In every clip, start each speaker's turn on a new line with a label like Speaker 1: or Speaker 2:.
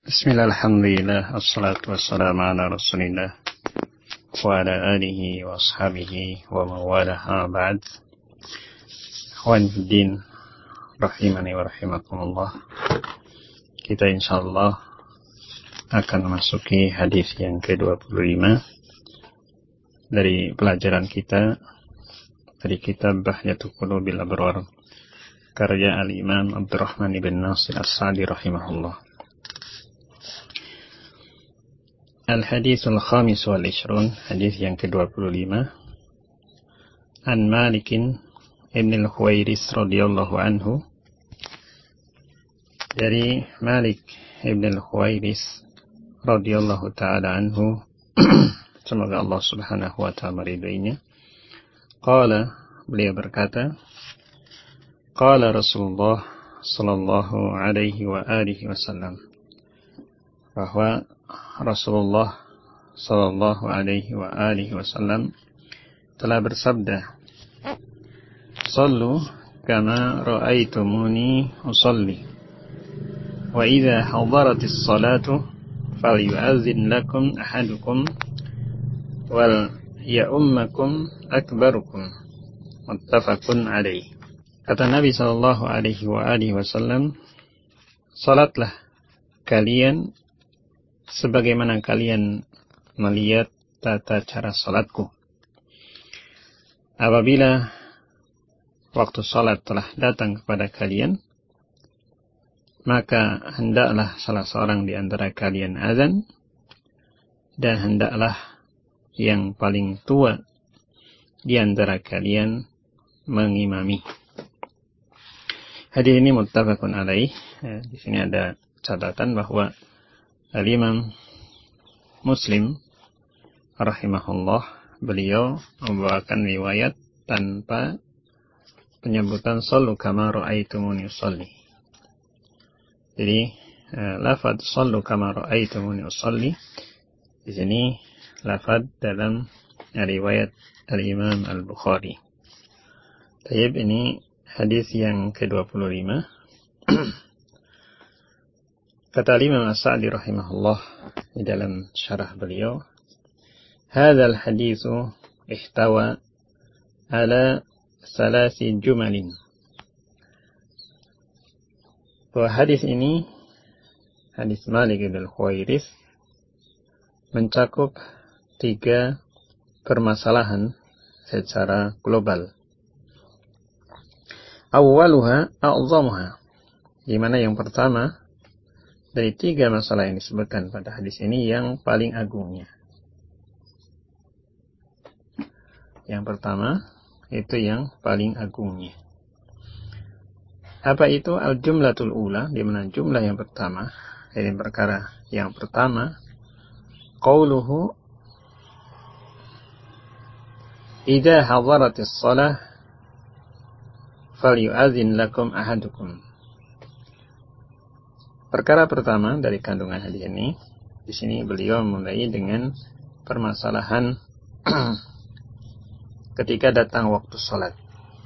Speaker 1: Bismillah, alhamdulillah, assalatu wassalamu ala rasulillah wa ala alihi wa ashabihi wa mawalaha ba'd. Ikhwan fiddin, rahimani wa rahimakumullah. Kita insyaallah akan masuki hadis yang ke-25 dari pelajaran kita dari kitab Bahjatul Qulubil Abrar karya Al-Imam Abdurrahman ibn Nasir As-Sa'di rahimahullah. Al-Hadithul Khamis wal Ishrun, hadis yang ke-25. An Malikin ibn al-Huwairis radhiyallahu anhu, dari Malik ibn al-Huwairis radhiyallahu ta'ala anhu, semoga Allah subhanahu wa ta'ala meridainya. Qala, beliau berkata, Qala Rasulullah sallallahu alaihi wa alihi wasallam, bahwa Rasulullah sallallahu alaihi wa alihi wasallam telah bersabda, Sallu kama ra'aitumuni usalli, wa idza hadaratis salatu falyu'azzin lakum ahadukum wal ya'ummakum akbarukum. Muttafaqun alaih. Kata Nabi sallallahu alaihi wa alihi wasallam, salatlah kalian sebagaimana kalian melihat tata cara salatku. Apabila waktu salat telah datang kepada kalian, maka hendaklah salah seorang di antara kalian azan, dan hendaklah yang paling tua di antara kalian mengimami. Hadis ini muttafaqun alaih. Di sini ada catatan bahwa Al-Imam Muslim rahimahullah, beliau membawakan riwayat tanpa penyebutan sallu kama ra'aitumuni usalli. Jadi lafaz sallu kama ra'aitumuni usalli di sini lafaz dalam riwayat Al-Imam Al-Bukhari. Tayyib, ini hadis yang ke-25. Kata Imam As-Sa'di rahimahullah di dalam syarah beliau, hadzal haditsu ihtawa ala salasi jumalin. Bahwa hadis ini, hadis Malik ibn al-Huwairis, mencakup 3 permasalahan secara global. Awwaluha a'zamuha, di mana yang pertama dari 3 masalah yang disebutkan pada hadis ini yang paling agungnya. Yang pertama itu yang paling agungnya. Apa itu al-jumlatul ula, di mana jumlah yang pertama, dari perkara yang pertama, qauluhu idza hadaratis shalah falyu'adzin lakum ahadukum. Perkara pertama dari kandungan hadis ini, di sini beliau memulai dengan permasalahan ketika datang waktu salat.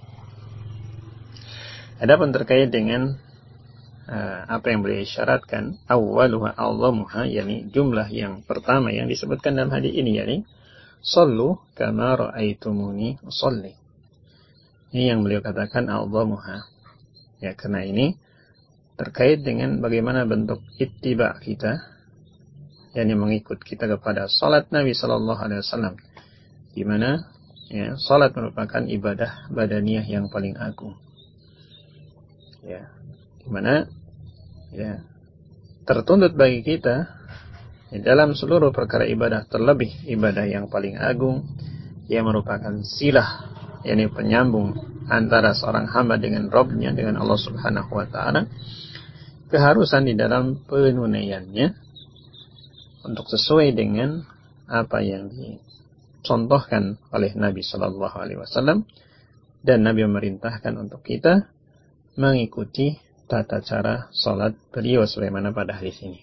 Speaker 1: Adapun terkait dengan apa yang beliau isyaratkan, awwaluha a'zamuha, yakni jumlah yang pertama yang disebutkan dalam hadis ini, yakni sallu kama ra'aitumuni usalli. Ini yang beliau katakan a'zamuha. Ya, karena ini terkait dengan bagaimana bentuk ittiba kita, yakni mengikut kita kepada salat Nabi sallallahu alaihi wasallam, di mana ya, salat merupakan ibadah badaniyah yang paling agung. Ya, di mana ya, tertuntut bagi kita ya, dalam seluruh perkara ibadah, terlebih ibadah yang paling agung yang merupakan silah, yakni penyambung antara seorang hamba dengan Rabb-nya, dengan Allah Subhanahu wa taala, keharusan di dalam penunaiannya untuk sesuai dengan apa yang dicontohkan oleh Nabi sallallahu alaihi wasallam, dan Nabi memerintahkan untuk kita mengikuti tata cara salat beliau sebagaimana pada hadis ini.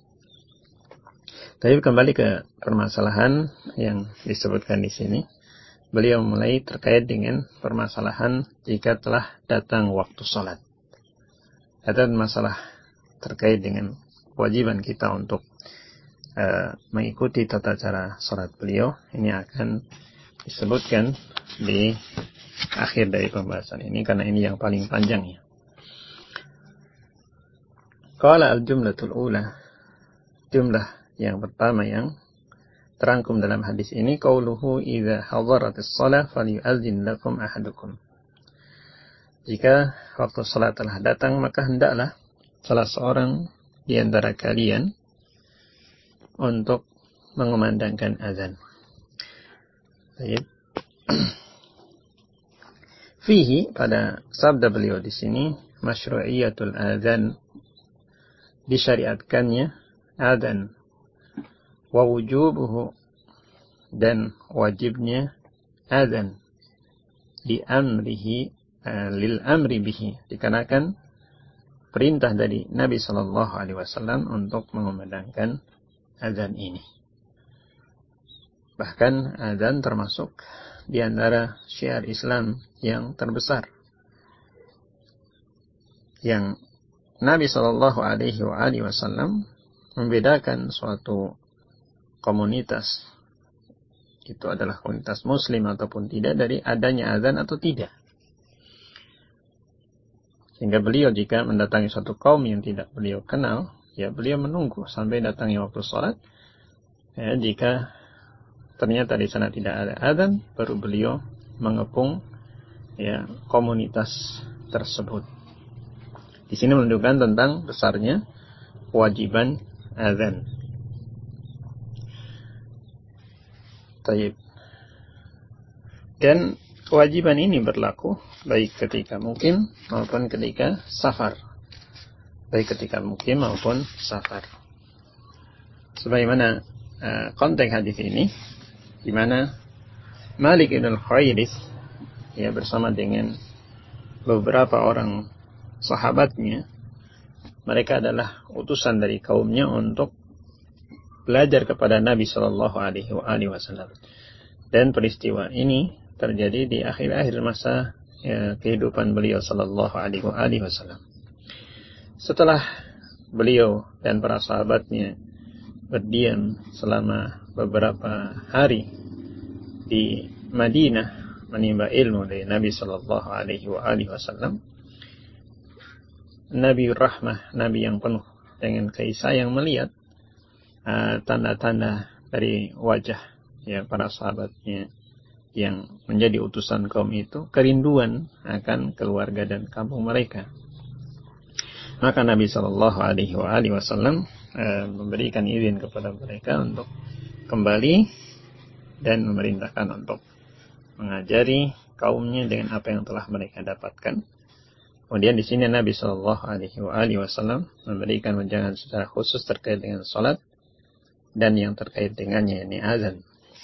Speaker 1: Tapi kembali ke permasalahan yang disebutkan di sini, beliau mulai terkait dengan permasalahan jika telah datang waktu salat. Ada masalah terkait dengan kewajiban kita untuk mengikuti tata cara salat beliau. Ini akan disebutkan di akhir dari pembahasan ini, karena ini yang paling panjang ya. Qala al-jumlatul ula, jumlah yang pertama yang terangkum dalam hadis ini, qauluhu idza hadaratis shalah falyu'adzin lakum ahadukum. Jika waktu salat telah datang, maka hendaklah salah seorang di antara kalian untuk mengumandangkan azan. Baik. Fihi, pada sabda beliau di sini, masyru'iyatul azan, disyariatkannya azan, wa wujubuhu, dan wajibnya azan, li amrihi, lil amri bihi, dikarenakan perintah dari Nabi sallallahu alaihi wasallam untuk mengumandangkan azan ini. Bahkan azan termasuk di antara syiar Islam yang terbesar, yang Nabi sallallahu alaihi wasallam membedakan suatu komunitas, itu adalah komunitas muslim ataupun tidak, dari adanya azan atau tidak. Sehingga beliau jika mendatangi suatu kaum yang tidak beliau kenal, ya beliau menunggu sampai datangnya waktu sholat. Ya, jika ternyata di sana tidak ada azan, baru beliau mengepung ya komunitas tersebut. Di sini menunjukkan tentang besarnya kewajiban azan. Taib. Dan kewajiban ini berlaku baik ketika mukim maupun ketika safar. Baik ketika mukim maupun safar. Sebagaimana konteks hadis ini, di mana Malik ibn al-Khuwairis ya bersama dengan beberapa orang sahabatnya, mereka adalah utusan dari kaumnya untuk belajar kepada Nabi Shallallahu Alaihi Wasallam. Dan peristiwa ini terjadi di akhir-akhir masa kehidupan beliau Shallallahu Alaihi Wasallam. Setelah beliau dan para sahabatnya berdiam selama beberapa hari di Madinah menimba ilmu dari Nabi Shallallahu Alaihi Wasallam, Nabi Rahmah, Nabi yang penuh dengan kasih sayang, melihat tanda-tanda dari wajah ya para sahabatnya yang menjadi utusan kaum itu, kerinduan akan keluarga dan kampung mereka. Maka Nabi Shallallahu Alaihi Wasallam memberikan izin kepada mereka untuk kembali dan memerintahkan untuk mengajari kaumnya dengan apa yang telah mereka dapatkan. Kemudian di sini Nabi Shallallahu Alaihi Wasallam memberikan wejangan secara khusus terkait dengan salat dan yang terkait dengannya, ini azan.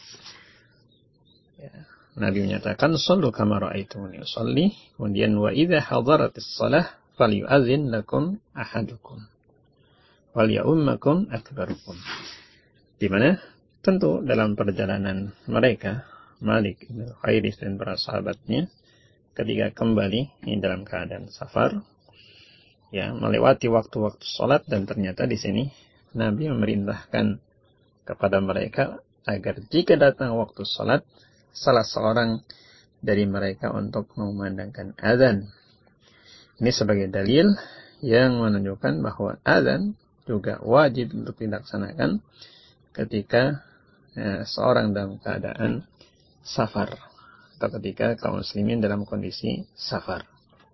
Speaker 1: Ya. Nabi menyatakan, "Shallu kama ra'aitumuni usolli." Kemudian, "Wa idza hadaratis shalah falyu'adzin lakum ahadukum wal ya'ummakum akbarukum." Di mana tentu dalam perjalanan mereka, Malik bin Khairis dan para sahabatnya ketika kembali ini dalam keadaan safar, ya melewati waktu-waktu salat, dan ternyata di sini Nabi memerintahkan kepada mereka agar jika datang waktu salat, salah seorang dari mereka untuk mengumandangkan azan. Ini sebagai dalil yang menunjukkan bahwa azan juga wajib untuk dilaksanakan ketika seorang dalam keadaan safar, atau ketika kaum muslimin dalam kondisi safar.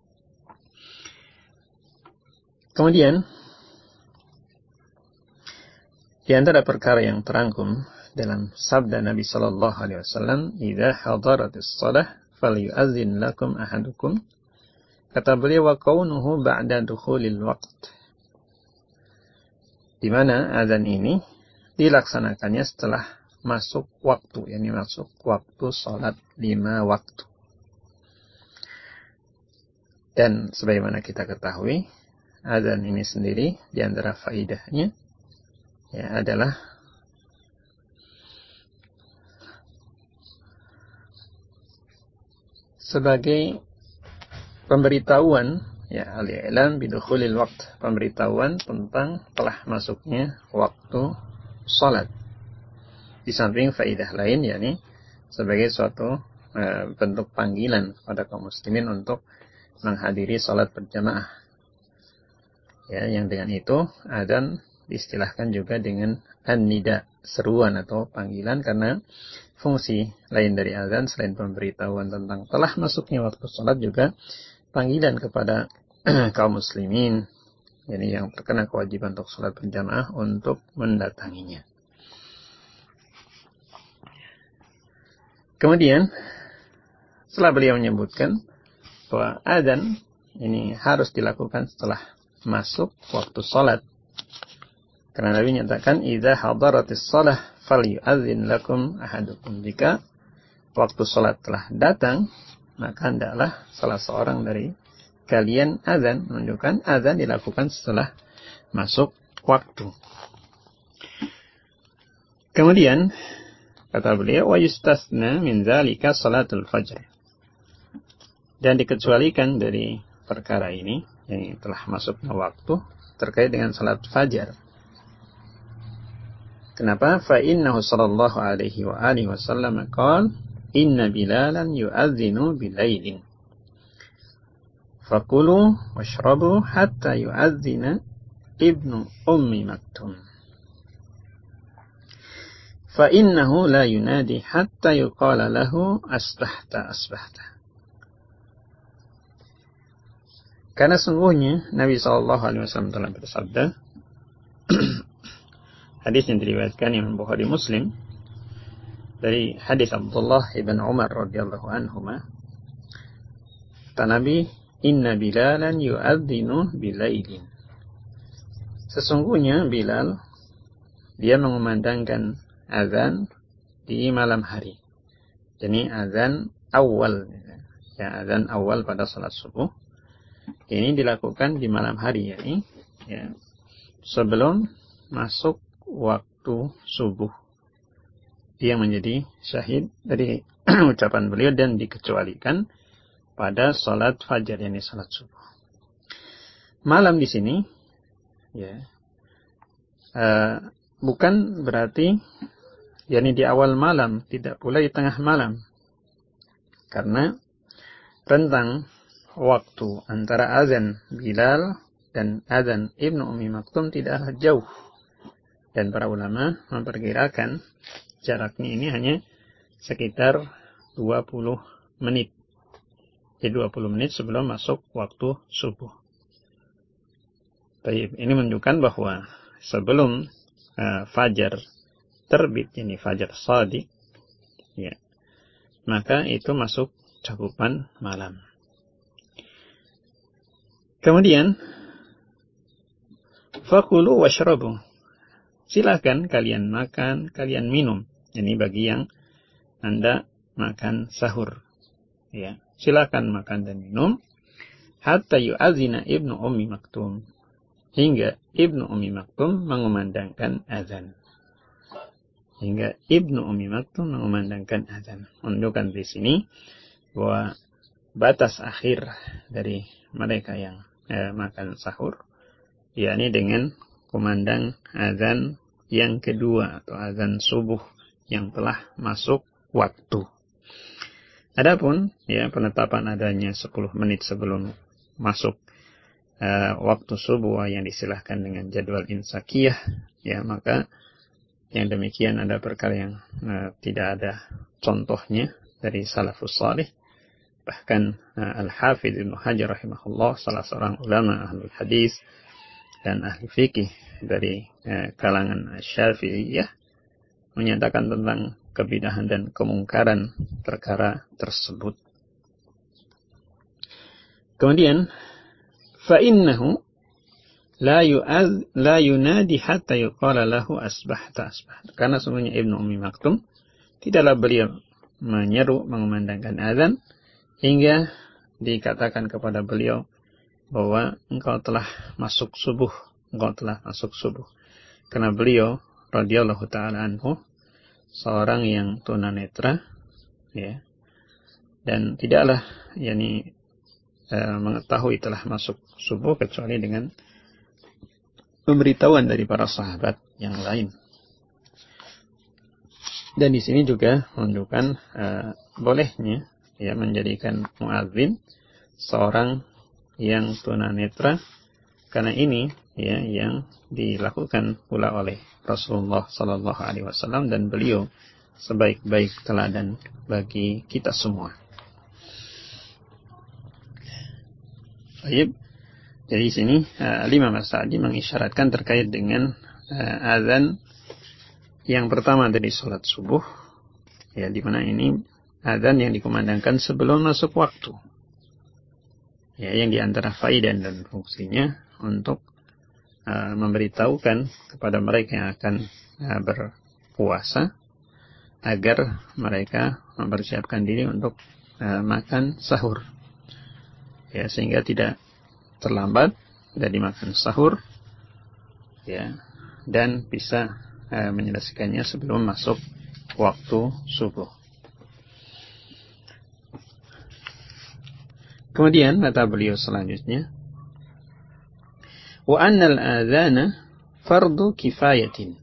Speaker 1: Kemudian di antara perkara yang terangkum dalam sabda Nabi Sallallahu Alaihi Wasallam, "Idza hadaratis shalah falyu'adzin lakum ahadukum." Kata beliau, "Wa kaunuhu ba'da dukhulil waqt." Di mana azan ini dilaksanakannya setelah masuk waktu, yakni masuk waktu salat 5 waktu. Dan sebagaimana kita ketahui, azan ini sendiri di antara faidahnya ya adalah sebagai pemberitahuan ya al-i'lam bidukhulil waqt, pemberitahuan tentang telah masuknya waktu salat. Di samping faidah lain, yakni sebagai suatu bentuk panggilan kepada kaum muslimin untuk menghadiri salat berjamaah. Ya, yang dengan itu adzan diistilahkan juga dengan an-nida, seruan atau panggilan, karena fungsi lain dari adzan selain pemberitahuan tentang telah masuknya waktu salat juga panggilan kepada kaum muslimin, yakni yang terkena kewajiban untuk salat berjamaah untuk mendatanginya. Kemudian setelah beliau menyebutkan bahwa adzan ini harus dilakukan setelah masuk waktu salat, karena Nabi nyatakan idza hadaratis shalah falyu'adzin lakum ahadukum, jika waktu salat telah datang maka hendaklah salah seorang dari kalian adzan, menunjukkan adzan dilakukan setelah masuk waktu. Kemudian kata beliau, wa yustasna min dzalika salatul fajr, dan dikecualikan dari perkara ini yang telah masuknya waktu terkait dengan salat fajar. Kenapa? Fa innahu sallallahu alaihi wa alihi wasallam qala inna bilalan yu'adzinu bilailin fakulu washrabu hatta yu'adzina ibnu ummi maktum. Fa innahu la yunadi hatta yuqala lahu asbahta asbahta. Karena sungguhnya Nabi SAW telah bersabda, hadis yang diriwayatkan Imam Bukhari Muslim dari hadis Abdullah ibn Umar radhiyallahu anhuma, kata Nabi, inna bilalan yu'adzinu bilailin, sesungguhnya Bilal dia mengumandangkan azan di malam hari. Jadi azan awal, ya, azan awal pada salat subuh ini dilakukan di malam hari, ya, sebelum masuk waktu subuh. Dia menjadi syahid dari ucapan beliau, dan dikecualikan pada salat fajar, yakni salat subuh. Malam di sini, ya, bukan berarti yakni di awal malam, tidak pula di tengah malam. Karena rentang waktu antara azan Bilal dan azan Ibnu Ummi Maktum tidaklah jauh. Dan para ulama memperkirakan jaraknya ini hanya sekitar 20 menit. Jadi 20 menit sebelum masuk waktu subuh. Baik, ini menunjukkan bahwa sebelum fajar terbit, ini fajar shadiq, ya, maka itu masuk cakupan malam. Kemudian fakulu washrabu, silakan kalian makan, kalian minum. Ini bagi yang Anda makan sahur, ya, silakan makan dan minum hatta yu'adzina Ibnu Ummi Maktum, hingga Ibnu Ummi Maktum mengumandangkan azan. Hingga Ibnu Ummi Maktum mengumandangkan azan. Menunjukkan di sini bahwa batas akhir dari mereka yang makan sahur, yakni dengan kumandang azan yang kedua atau azan subuh yang telah masuk waktu. Adapun ya penetapan adanya 10 menit sebelum masuk waktu subuh yang disilahkan dengan jadwal insakiyah, ya, maka yang demikian ada perkara yang tidak ada contohnya dari salafus salih. Bahkan Al-Hafidz Ibnu Hajar rahimahullah, salah seorang ulama ahlul hadis dan ahli fikih dari kalangan Syafi'iyah, menyatakan tentang kebidahan dan kemungkaran perkara tersebut. Kemudian fa innahu la yunadi hatta yuqala lahu asbahta asbahta. Karena sungguhnya Ibnu Ummi Maktum tidaklah beliau menyeru mengumandangkan azan hingga dikatakan kepada beliau bahwa engkau telah masuk subuh, engkau telah masuk subuh. Karena beliau radhiyallahu taala anhu seorang yang tunanetra, ya, dan tidaklah yakni mengetahui telah masuk subuh kecuali dengan pemberitahuan dari para sahabat yang lain. Dan di sini juga menunjukkan bolehnya ya menjadikan muadzin seorang yang tunanetra, karena ini ya yang dilakukan pula oleh Rasulullah sallallahu alaihi wasallam, dan beliau sebaik-baik teladan bagi kita semua. Baik. Jadi sini Imam As-Sa'di mengisyaratkan terkait dengan azan yang pertama dari salat subuh, ya, di mana ini azan yang dikumandangkan sebelum masuk waktu. Ya, yang diantara faidah dan fungsinya untuk memberitahukan kepada mereka yang akan berpuasa agar mereka mempersiapkan diri untuk makan sahur. Ya, sehingga tidak terlambat dari makan sahur, ya, dan bisa menyelesaikannya sebelum masuk waktu subuh. Kemudian kata beliau selanjutnya, wa annal adzana fardu kifayatin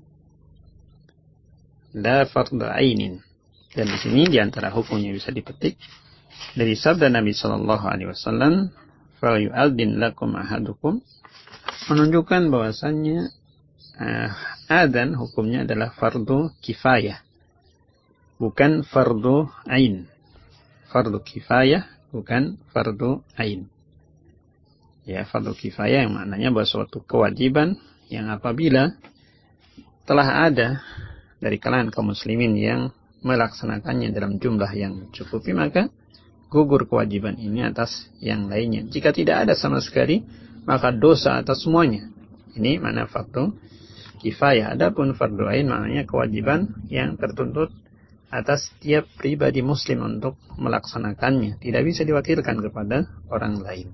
Speaker 1: la fardu ainin. Dan di sini di antara hukumnya bisa dipetik dari sabda Nabi sallallahu alaihi wasallam, fa yu'adzin lakum ahadukum, menunjukkan bahwasannya adzan hukumnya adalah fardu kifayah, bukan fardu ain. Fardu kifayah bukan fardu ain. Ya, fardu kifayah yang maknanya bahwa suatu kewajiban yang apabila telah ada dari kalangan kaum muslimin yang melaksanakannya dalam jumlah yang mencukupi, maka gugur kewajiban ini atas yang lainnya. Jika tidak ada sama sekali, maka dosa atas semuanya. Ini makna fardu kifayah. Adapun fardu ain maknanya kewajiban yang tertuntut atas setiap pribadi muslim untuk melaksanakannya, tidak bisa diwakilkan kepada orang lain.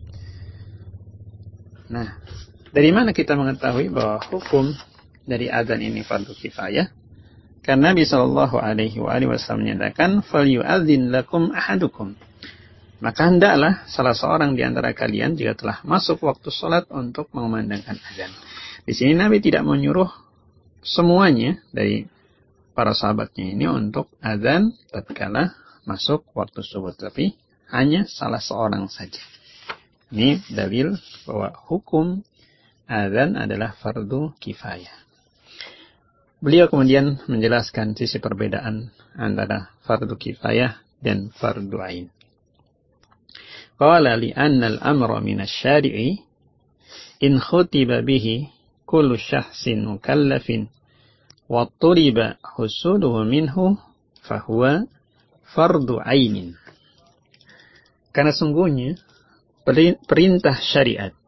Speaker 1: Nah, dari mana kita mengetahui bahwa hukum dari azan ini fardu kifayah? Karena Nabi sallallahu alaihi wasallam menyatakan, "Falyu'adzin lakum ahadukum." Maka hendaklah salah seorang di antara kalian jika telah masuk waktu salat untuk mengumandangkan azan. Di sini Nabi tidak menyuruh semuanya dari para sahabatnya ini untuk azan tatkala masuk waktu subuh, tapi hanya salah seorang saja. Ini dalil bahwa hukum azan adalah fardu kifayah. Beliau kemudian menjelaskan sisi perbedaan antara fardu kifayah dan fardu ain. Qala li'anna al-amra min asy-syari'i in khutiba bihi kullu syakhsin mukallafin wa tuliba husuluhu minhu fahuwa fardu ainin. Karena sungguhnya perintah syariat,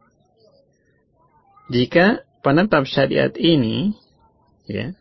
Speaker 1: jika penetap syariat ini, ya,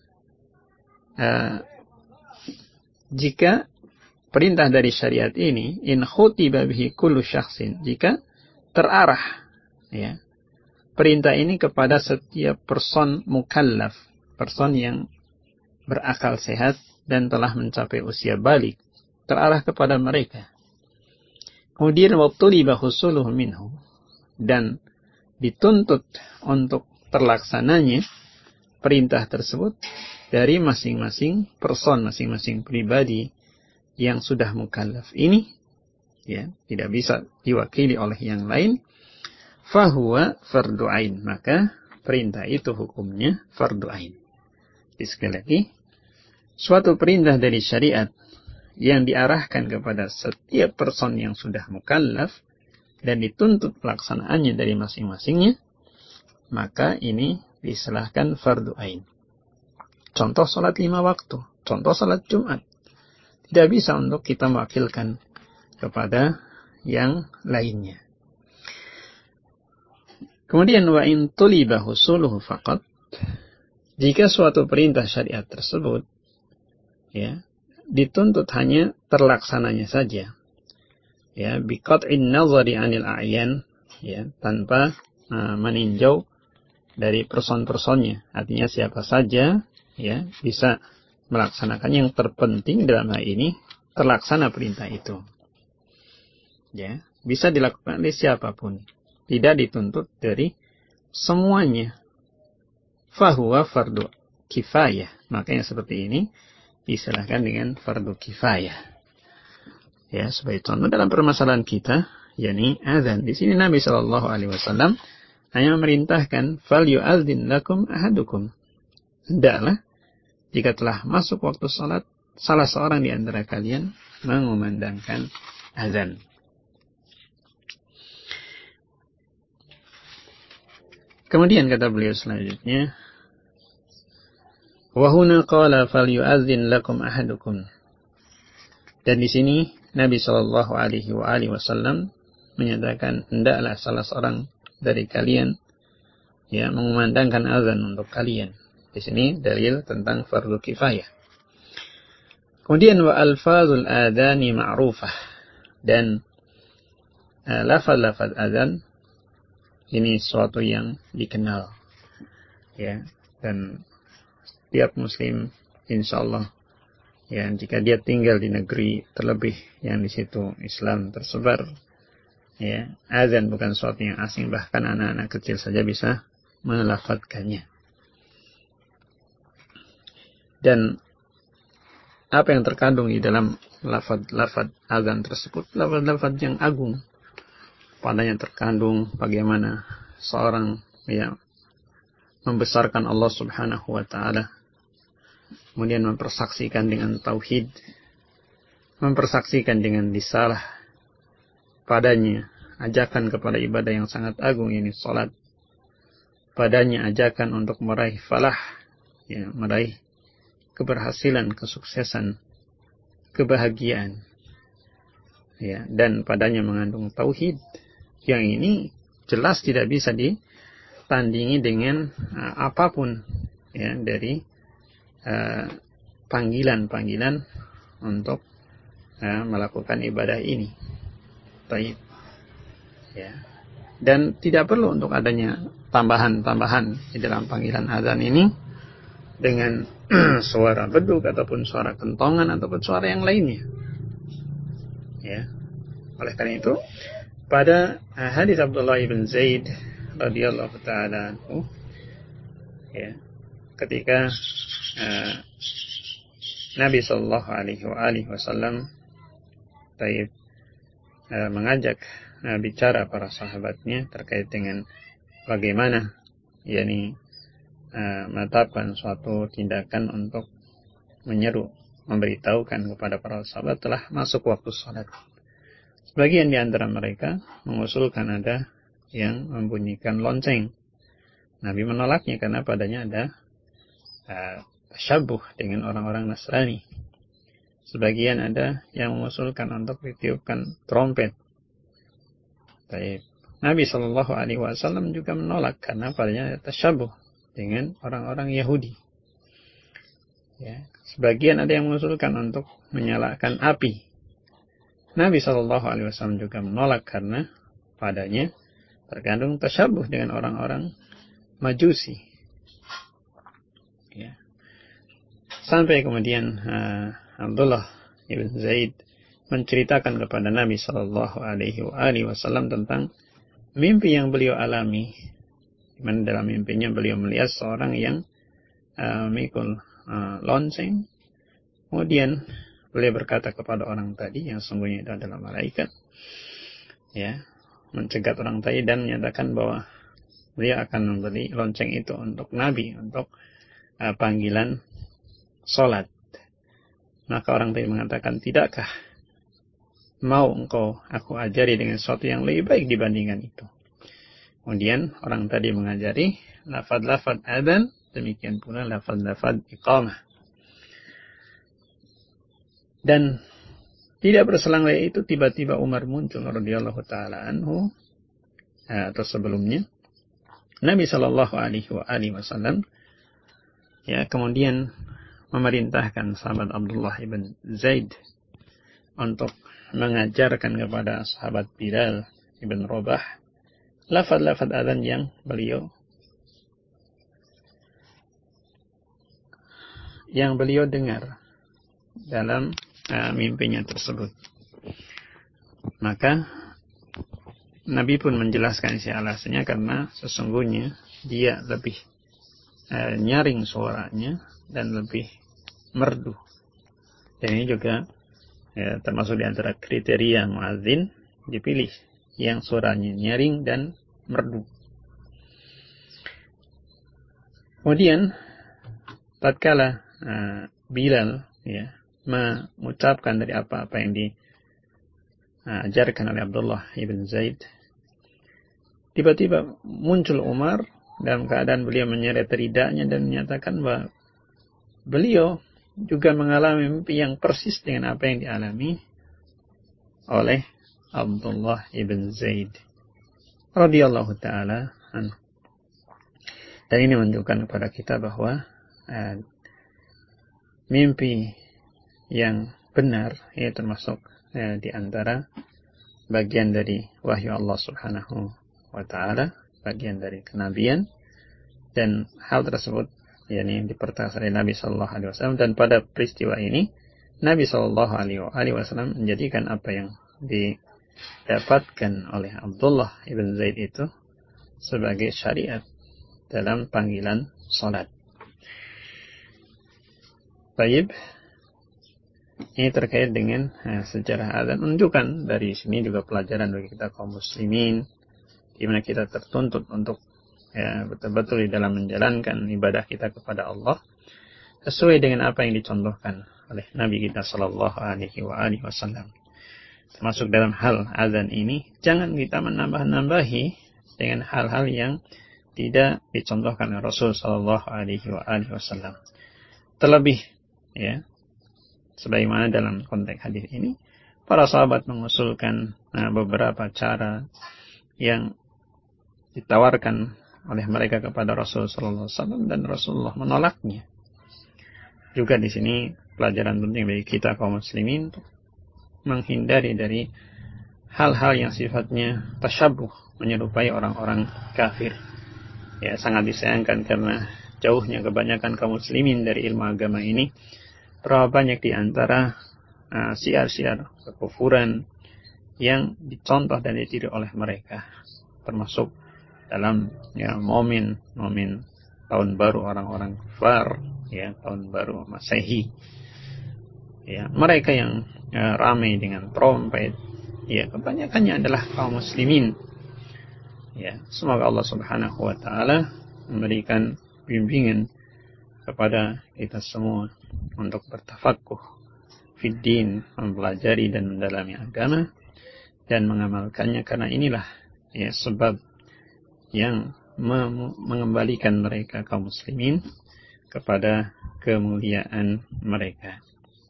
Speaker 1: jika perintah dari syariat ini in khutiba bihi kullu syakhsin, jika terarah, ya, perintah ini kepada setiap person mukallaf, person yang berakal sehat dan telah mencapai usia balik, terarah kepada mereka. Kemudian waktu libahusuluh minhu, dan dituntut untuk terlaksananya perintah tersebut dari masing-masing person, masing-masing pribadi yang sudah mukallaf ini, ya, tidak bisa diwakili oleh yang lain, fahuwa fardu ain, maka perintah itu hukumnya fardu ain. Sekali lagi, suatu perintah dari syariat yang diarahkan kepada setiap person yang sudah mukallaf dan dituntut pelaksanaannya dari masing-masingnya, maka ini diistilahkan fardu ain. Contoh salat 5 waktu, contoh salat Jumat, tidak bisa untuk kita mewakilkan kepada yang lainnya. Kemudian wa in tuliba husuluhu faqat, jika suatu perintah syariat tersebut, ya, dituntut hanya terlaksananya saja, ya, biqat'in nazari 'anil a'yan, ya, tanpa meninjau dari person-personnya, artinya siapa saja, ya, bisa melaksanakan. Yang terpenting dalam hal ini terlaksana perintah itu, ya. bisa dilakukan oleh siapapun, tidak dituntut dari semuanya. Fahuwa fardu kifayah. Makanya seperti ini diistilahkan dengan fardu kifayah. Ya, sebagai contoh dalam permasalahan kita, yakni azan. Di sini Nabi Shallallahu Alaihi Wasallam hanya memerintahkan fal yu'adzin lakum ahadukum. Hendaklah jika telah masuk waktu salat, salah seorang di antara kalian mengumandangkan azan. Kemudian kata beliau selanjutnya, wa huna qala falyu'adzin lakum ahadukum. Dan di sini Nabi sallallahu alaihi wasallam menyatakan hendaklah salah seorang dari kalian ya mengumandangkan azan untuk kalian. Di sini dalil tentang fardu kifayah. Kemudian wa alfazul adani ma'rufah, dan lafaz-lafaz azan ini sesuatu yang dikenal, ya, dan setiap muslim insyaallah ya jika dia tinggal di negeri terlebih yang di situ Islam tersebar, ya, azan bukan sesuatu yang asing, bahkan anak-anak kecil saja bisa melafadzkannya. Dan apa yang terkandung di dalam lafaz azan tersebut, lafaz yang agung. Padanya terkandung bagaimana seorang yang membesarkan Allah Subhanahu wa taala, kemudian mempersaksikan dengan tauhid, mempersaksikan dengan risalah, padanya ajakan kepada ibadah yang sangat agung, ini salat, padanya ajakan untuk meraih falah, ya, meraih keberhasilan, kesuksesan, kebahagiaan, ya, dan padanya mengandung tauhid. Yang ini jelas tidak bisa ditandingi dengan apapun, ya, dari panggilan-panggilan untuk melakukan ibadah ini. Baik, ya. Dan tidak perlu untuk adanya tambahan-tambahan di dalam panggilan azan ini dengan suara beduk ataupun suara kentongan ataupun suara yang lainnya. Ya. Oleh karena itu, pada hadis Abdullah bin Zaid radhiyallahu taala anhu, ya, ketika Nabi sallallahu alaihi wasallam mengajak bicara para sahabatnya terkait dengan bagaimana yakni menetapkan suatu tindakan untuk menyeru, memberitahukan kepada para sahabat telah masuk waktu salat. Sebagian di antara mereka mengusulkan ada yang membunyikan lonceng. Nabi menolaknya karena padanya ada tasyabuh dengan orang-orang Nasrani. Sebagian ada yang mengusulkan untuk ditiupkan trompet. Baik. Nabi Shallallahu Alaihi Wasallam juga menolak karena padanya ada tasyabuh dengan orang-orang Yahudi. Ya. Sebagian ada yang mengusulkan untuk menyalakan api. Nabi Shallallahu Alaihi Wasallam juga menolak karena padanya terkandung tasyabuh dengan orang-orang Majusi. Ya. Sampai kemudian Abdullah bin Zaid menceritakan kepada Nabi Shallallahu Alaihi Wasallam tentang mimpi yang beliau alami, di mana dalam mimpinya beliau melihat seorang yang memikul lonceng. Kemudian beliau berkata kepada orang tadi yang sungguhnya itu adalah malaikat, ya, mencegat orang tadi dan menyatakan bahwa beliau akan membeli lonceng itu untuk Nabi, untuk panggilan salat. Maka orang tadi mengatakan, tidakkah mau engkau aku ajari dengan sesuatu yang lebih baik dibandingkan itu? Kemudian orang tadi mengajari lafaz-lafaz adzan, demikian pula lafaz-lafaz iqamah. Dan tidak berselang dari itu tiba-tiba Umar muncul radhiyallahu taala anhu, atau sebelumnya Nabi sallallahu alaihi wasallam ya kemudian memerintahkan sahabat Abdullah ibn Zaid untuk mengajarkan kepada sahabat Bilal ibn Rabah lafaz-lafaz adzan yang beliau dengar dalam mimpinya tersebut. Maka Nabi pun menjelaskan isi alasannya karena sesungguhnya dia lebih nyaring suaranya dan lebih merdu. Dan ini juga termasuk di antara kriteria muadzin, dipilih yang suaranya nyaring dan merdu. Kemudian tatkala Bilal mengucapkan dari apa-apa yang diajarkan oleh Abdullah ibn Zaid, tiba-tiba muncul Umar dalam keadaan beliau menyeret ridanya dan menyatakan bahwa beliau juga mengalami mimpi yang persis dengan apa yang dialami oleh Abdullah ibn Zaid radhiyallahu taala anhu. Dan ini menunjukkan kepada kita bahwa mimpi yang benar ini termasuk di antara bagian dari wahyu Allah Subhanahu wa taala, bagian dari kenabian, dan hal tersebut yakni dipertegas oleh Nabi sallallahu alaihi wasallam. Dan pada peristiwa ini Nabi sallallahu alaihi wasallam menjadikan apa yang didapatkan oleh Abdullah ibn Zaid itu sebagai syariat dalam panggilan salat. Baik, ini terkait dengan sejarah azan. Menunjukkan dari sini juga pelajaran bagi kita kaum muslimin, di mana kita tertuntut untuk betul-betul di dalam menjalankan ibadah kita kepada Allah sesuai dengan apa yang dicontohkan oleh Nabi kita sallallahu alaihi wasallam. Termasuk dalam hal azan ini, jangan kita menambah-nambahi dengan hal-hal yang tidak dicontohkan oleh Rasul sallallahu alaihi wasallam. Terlebih sebagaimana dalam konteks hadis ini, para sahabat mengusulkan beberapa cara yang ditawarkan oleh mereka kepada Rasul sallallahu alaihi wasallam dan Rasulullah menolaknya. Juga di sini pelajaran penting bagi kita kaum muslimin untuk menghindari dari hal-hal yang sifatnya tasyabuh, menyerupai orang-orang kafir. Sangat disayangkan karena jauhnya kebanyakan kaum muslimin dari ilmu agama ini. Berapa banyak di antara syiar-syiar kekufuran yang dicontoh dan ditiru oleh mereka, termasuk dalam momen tahun baru orang-orang kafir, tahun baru Masehi. Mereka yang ramai dengan trompet, kebanyakannya adalah kaum muslimin. Semoga Allah Subhanahu wa taala memberikan bimbingan kepada kita semua untuk bertafakuh fid din, mempelajari dan mendalami agama dan mengamalkannya, karena inilah sebab yang mengembalikan mereka kaum muslimin kepada kemuliaan mereka.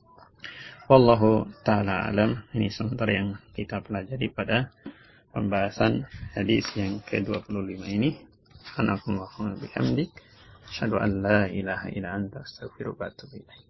Speaker 1: Wallahu ta'ala alam. Ini sementara yang kita pelajari pada pembahasan hadis yang ke-25 ini. Subhanakallahumma bihamdik, asyhadu an la ilaha illa anta, astaghfiruka wa atubu ilaik.